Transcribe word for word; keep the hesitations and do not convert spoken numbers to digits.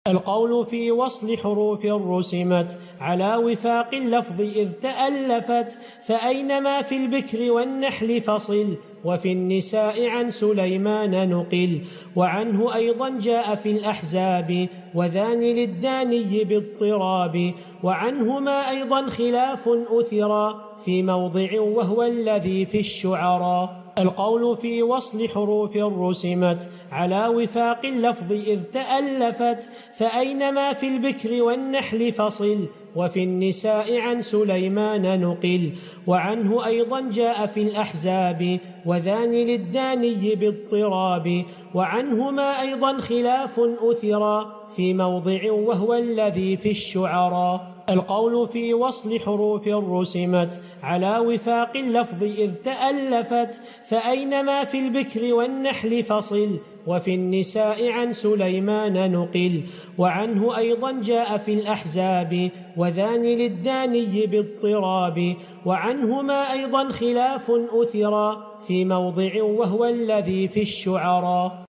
القول في وصل حروف رسمت على وفاق اللفظ إذ تألفت، فأينما في البكر والنحل فصل، وفي النساء عن سليمان نقل، وعنه أيضا جاء في الأحزاب، وذان للداني باضطراب، وعنهما أيضا خلاف أثرا في موضع وهو الذي في الشعراء. القول في وصل حروف رسمت على وفاق اللفظ إذ تألفت، فأينما في البكر والنحل فصل، وفي النساء عن سليمان نقل، وعنه أيضا جاء في الأحزاب، وذان للداني باضطراب، وعنهما أيضا خلاف أثرا في موضع وهو الذي في الشعراء. القول في وصل حروف رسمت على وفاق اللفظ إذ تألفت، فأينما في البكر والنحل فصل، وفي النساء عن سليمان نقل، وعنه أيضا جاء في الأحزاب، وذان للداني باضطراب، وعنهما أيضا خلاف أثرا في موضع وهو الذي في الشعراء.